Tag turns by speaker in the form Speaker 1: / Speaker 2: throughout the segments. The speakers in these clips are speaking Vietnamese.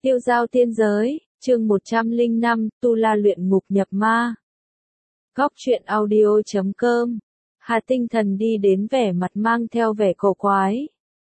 Speaker 1: Tiêu giao tiên giới, chương 105, Tu La luyện ngục nhập ma. Góc truyện audio.com. Hà Tinh Thần đi đến vẻ mặt mang theo vẻ cổ quái.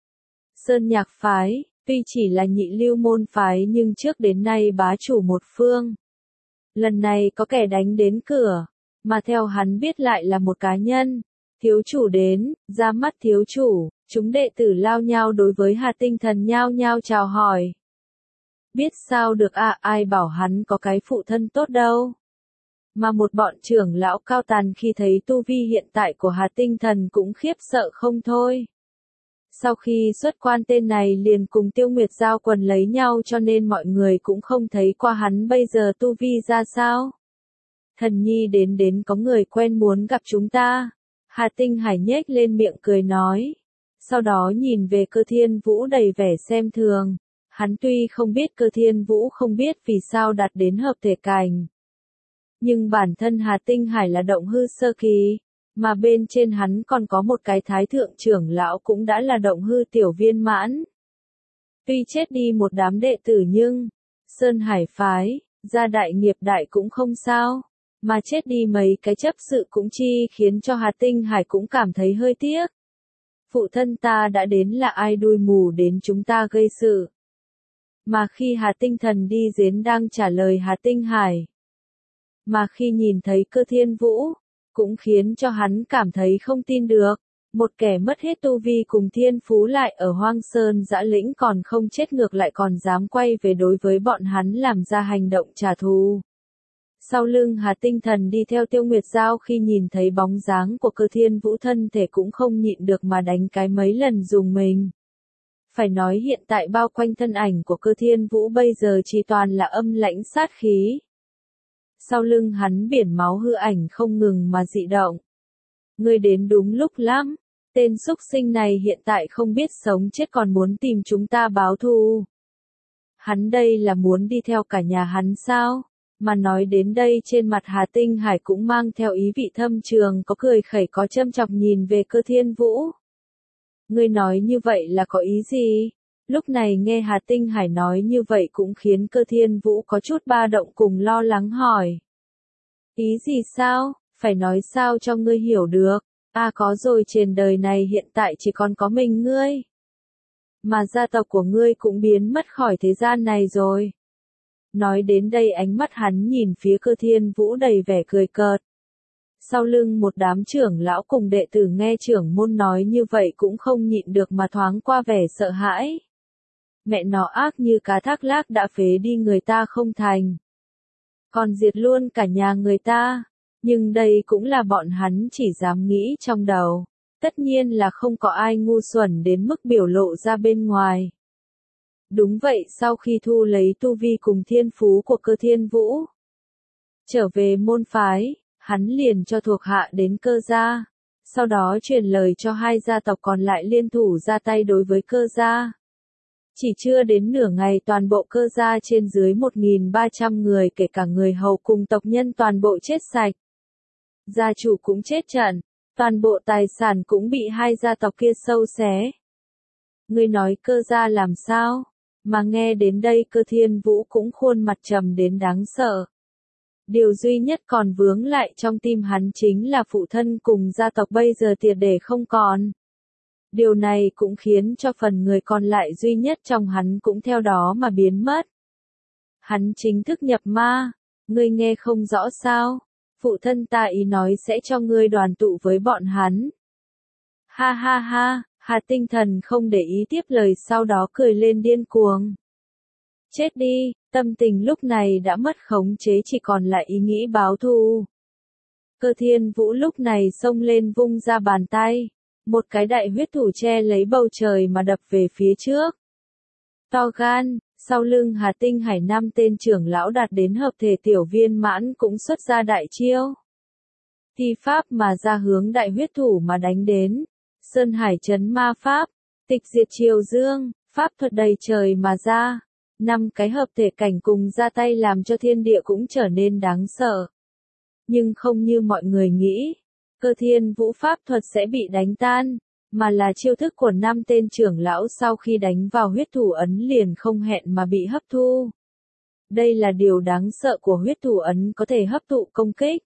Speaker 1: Sơn Nhạc phái, tuy chỉ là nhị lưu môn phái nhưng trước đến nay bá chủ một phương. Lần này có kẻ đánh đến cửa, mà theo hắn biết lại là một cá nhân. Thiếu chủ đến, ra mắt thiếu chủ, chúng đệ tử lao nhau đối với Hà Tinh Thần nhao nhao chào hỏi. Biết sao được ai bảo hắn có cái phụ thân tốt đâu. Mà một bọn trưởng lão cao tàn khi thấy tu vi hiện tại của Hà Tinh Thần cũng khiếp sợ không thôi. Sau khi xuất quan tên này liền cùng Tiêu Nguyệt giao quần lấy nhau cho nên mọi người cũng không thấy qua hắn bây giờ tu vi ra sao. Thần nhi đến có người quen muốn gặp chúng ta. Hà Tinh Hải nhếch lên miệng cười nói. Sau đó nhìn về Cơ Thiên Vũ đầy vẻ xem thường. Hắn tuy không biết Cơ Thiên Vũ không biết vì sao đạt đến hợp thể cảnh. Nhưng bản thân Hà Tinh Hải là động hư sơ kỳ, mà bên trên hắn còn có một cái thái thượng trưởng lão cũng đã là động hư tiểu viên mãn. Tuy chết đi một đám đệ tử nhưng, Sơn Hải phái, gia đại nghiệp đại cũng không sao, mà chết đi mấy cái chấp sự cũng chi khiến cho Hà Tinh Hải cũng cảm thấy hơi tiếc. Phụ thân ta đã đến là ai đuôi mù đến chúng ta gây sự. Mà khi Hà Tinh Thần đi đến đang trả lời Hà Tinh Hải. Mà khi nhìn thấy Cơ Thiên Vũ, cũng khiến cho hắn cảm thấy không tin được. Một kẻ mất hết tu vi cùng thiên phú lại ở Hoang Sơn Dã Lĩnh còn không chết ngược lại còn dám quay về đối với bọn hắn làm ra hành động trả thù. Sau lưng Hà Tinh Thần đi theo Tiêu Nguyệt Giao khi nhìn thấy bóng dáng của Cơ Thiên Vũ thân thể cũng không nhịn được mà đánh cái mấy lần dùng mình. Phải nói hiện tại bao quanh thân ảnh của Cơ Thiên Vũ bây giờ chỉ toàn là âm lãnh sát khí. Sau lưng hắn biển máu hư ảnh không ngừng mà dị động. Ngươi đến đúng lúc lắm, tên súc sinh này hiện tại không biết sống chết còn muốn tìm chúng ta báo thù. Hắn đây là muốn đi theo cả nhà hắn sao? Mà nói đến đây trên mặt Hà Tinh Hải cũng mang theo ý vị thâm trường có cười khẩy có châm chọc nhìn về Cơ Thiên Vũ. Ngươi nói như vậy là có ý gì? Lúc này nghe Hà Tinh Hải nói như vậy cũng khiến Cơ Thiên Vũ có chút ba động cùng lo lắng hỏi. Ý gì sao? Phải nói sao cho ngươi hiểu được? Có rồi trên đời này hiện tại chỉ còn có mình ngươi. Mà gia tộc của ngươi cũng biến mất khỏi thế gian này rồi. Nói đến đây ánh mắt hắn nhìn phía Cơ Thiên Vũ đầy vẻ cười cợt. Sau lưng một đám trưởng lão cùng đệ tử nghe trưởng môn nói như vậy cũng không nhịn được mà thoáng qua vẻ sợ hãi. Mẹ nó ác như cá thác lác đã phế đi người ta không thành. Còn diệt luôn cả nhà người ta. Nhưng đây cũng là bọn hắn chỉ dám nghĩ trong đầu. Tất nhiên là không có ai ngu xuẩn đến mức biểu lộ ra bên ngoài. Đúng vậy sau khi thu lấy tu vi cùng thiên phú của Cơ Thiên Vũ. Trở về môn phái, hắn liền cho thuộc hạ đến Cơ gia. Sau đó truyền lời cho hai gia tộc còn lại liên thủ ra tay đối với Cơ gia. Chỉ chưa đến nửa ngày toàn bộ Cơ gia trên dưới 1.300 người kể cả người hầu cùng tộc nhân toàn bộ chết sạch. Gia chủ cũng chết trận, toàn bộ tài sản cũng bị hai gia tộc kia sâu xé. Ngươi nói Cơ gia làm sao? Mà nghe đến đây Cơ Thiên Vũ cũng khuôn mặt trầm đến đáng sợ. Điều duy nhất còn vướng lại trong tim hắn chính là phụ thân cùng gia tộc bây giờ triệt để không còn. Điều này cũng khiến cho phần người còn lại duy nhất trong hắn cũng theo đó mà biến mất. Hắn chính thức nhập ma, ngươi nghe không rõ sao? Phụ thân ta ý nói sẽ cho ngươi đoàn tụ với bọn hắn. Ha ha ha, Hà Tinh Thần không để ý tiếp lời sau đó cười lên điên cuồng. Chết đi, tâm tình lúc này đã mất khống chế chỉ còn lại ý nghĩ báo thù. Cơ Thiên Vũ lúc này xông lên vung ra bàn tay. Một cái đại huyết thủ che lấy bầu trời mà đập về phía trước. To gan, sau lưng Hà Tinh Hải 5 tên trưởng lão đạt đến hợp thể tiểu viên mãn cũng xuất ra đại chiêu. Thi pháp mà ra hướng đại huyết thủ mà đánh đến. Sơn Hải chấn ma pháp, tịch diệt triều dương, pháp thuật đầy trời mà ra. 5 cái hợp thể cảnh cùng ra tay làm cho thiên địa cũng trở nên đáng sợ. Nhưng không như mọi người nghĩ. Cơ Thiên Vũ pháp thuật sẽ bị đánh tan, mà là chiêu thức của 5 tên trưởng lão sau khi đánh vào huyết thủ ấn liền không hẹn mà bị hấp thu. Đây là điều đáng sợ của huyết thủ ấn có thể hấp thụ công kích.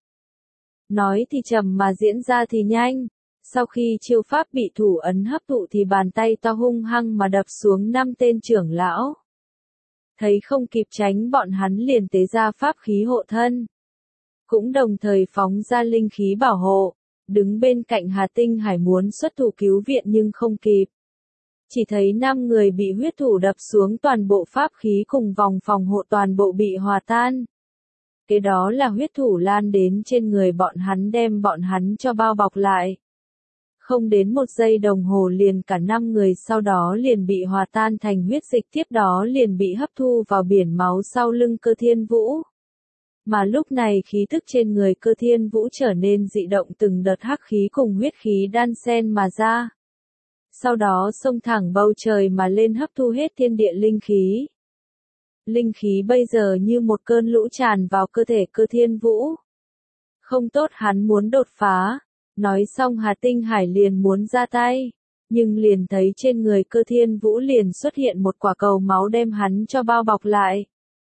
Speaker 1: Nói thì chậm mà diễn ra thì nhanh. Sau khi chiêu pháp bị thủ ấn hấp thụ thì bàn tay to hung hăng mà đập xuống 5 tên trưởng lão. Thấy không kịp tránh bọn hắn liền tế ra pháp khí hộ thân. Cũng đồng thời phóng ra linh khí bảo hộ, đứng bên cạnh Hà Tinh Hải muốn xuất thủ cứu viện nhưng không kịp. Chỉ thấy 5 người bị huyết thủ đập xuống toàn bộ pháp khí cùng vòng phòng hộ toàn bộ bị hòa tan. Kế đó là huyết thủ lan đến trên người bọn hắn đem bọn hắn cho bao bọc lại. Không đến 1 giây đồng hồ liền cả 5 người sau đó liền bị hòa tan thành huyết dịch tiếp đó liền bị hấp thu vào biển máu sau lưng Cơ Thiên Vũ. Mà lúc này khí tức trên người Cơ Thiên Vũ trở nên dị động từng đợt hắc khí cùng huyết khí đan xen mà ra. Sau đó xông thẳng bầu trời mà lên hấp thu hết thiên địa linh khí. Linh khí bây giờ như một cơn lũ tràn vào cơ thể Cơ Thiên Vũ. Không tốt hắn muốn đột phá. Nói xong Hà Tinh Hải liền muốn ra tay. Nhưng liền thấy trên người Cơ Thiên Vũ liền xuất hiện một quả cầu máu đem hắn cho bao bọc lại.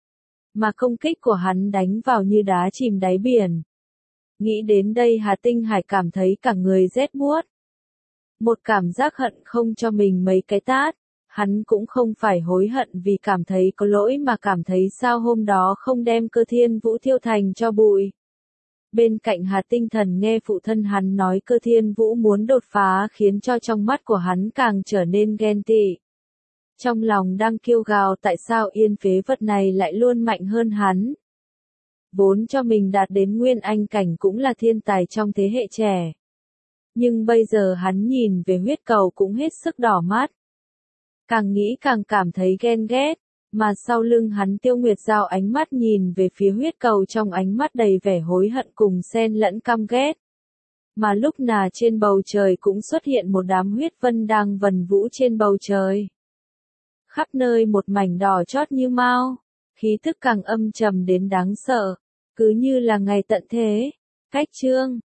Speaker 1: Mà công kích của hắn đánh vào như đá chìm đáy biển. Nghĩ đến đây Hà Tinh Hải cảm thấy cả người rét buốt. Một cảm giác hận không cho mình mấy cái tát. Hắn cũng không phải hối hận vì cảm thấy có lỗi mà cảm thấy sao hôm đó không đem Cơ Thiên Vũ thiêu thành cho bụi. Bên cạnh Hà Tinh Thần nghe phụ thân hắn nói Cơ Thiên Vũ muốn đột phá khiến cho trong mắt của hắn càng trở nên ghen tị. Trong lòng đang kêu gào tại sao yên phế vật này lại luôn mạnh hơn hắn. Vốn cho mình đạt đến nguyên anh cảnh cũng là thiên tài trong thế hệ trẻ. Nhưng bây giờ hắn nhìn về huyết cầu cũng hết sức đỏ mắt. Càng nghĩ càng cảm thấy ghen ghét, mà sau lưng hắn Tiêu Nguyệt Giao ánh mắt nhìn về phía huyết cầu trong ánh mắt đầy vẻ hối hận cùng xen lẫn căm ghét. Mà lúc nào trên bầu trời cũng xuất hiện một đám huyết vân đang vần vũ trên bầu trời. Khắp nơi một mảnh đỏ chót như mao, khí tức càng âm trầm đến đáng sợ, cứ như là ngày tận thế. Cách chương